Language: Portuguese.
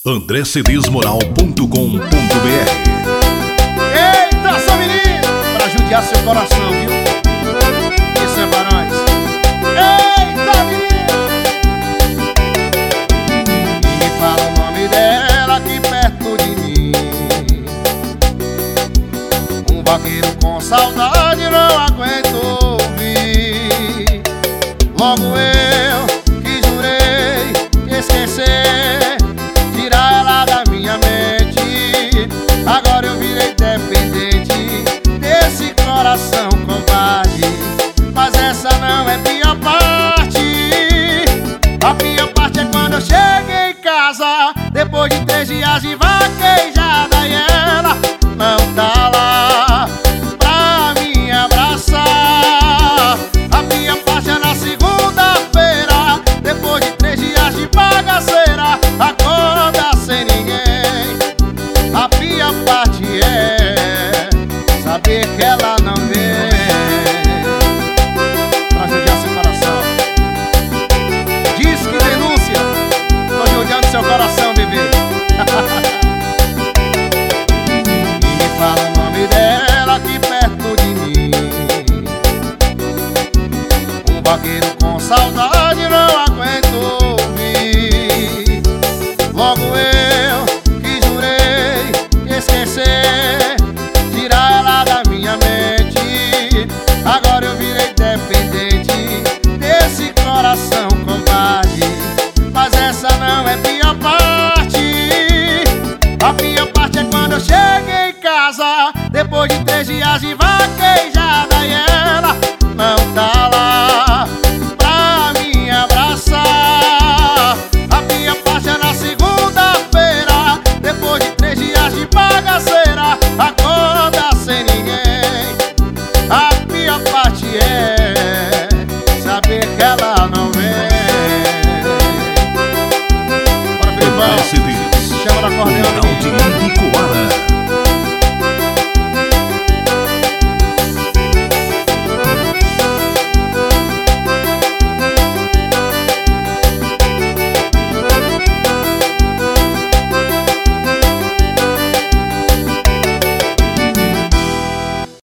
andrecedesmoral.com.br. Eita, só menino, pra judiar seu coração, viu? Isso é Barões. Eita, menino, me fala o nome dela aqui perto de mim. Um vaqueiro com saudade não aguento ouvir. Logo eu que jurei esquecer, tirar ela da minha mente. Agora eu virei dependente desse coração covarde. Mas essa não é minha parte. A minha parte é quando eu chego em casa, depois de 3 dias de vaquejada, e ela não tá lá pra me abraçar. A minha parte é na segunda-feira, depois de 3 dias de bagaceira, acorda sem ninguém. A minha parte é saber que ela não vem pra judiar seu coração. Diz que denúncia, tô judiando seu coração, bebê. E me fala o nome dela aqui perto de mim. Um vaqueiro com saudade não aguento ouvir. Logo eu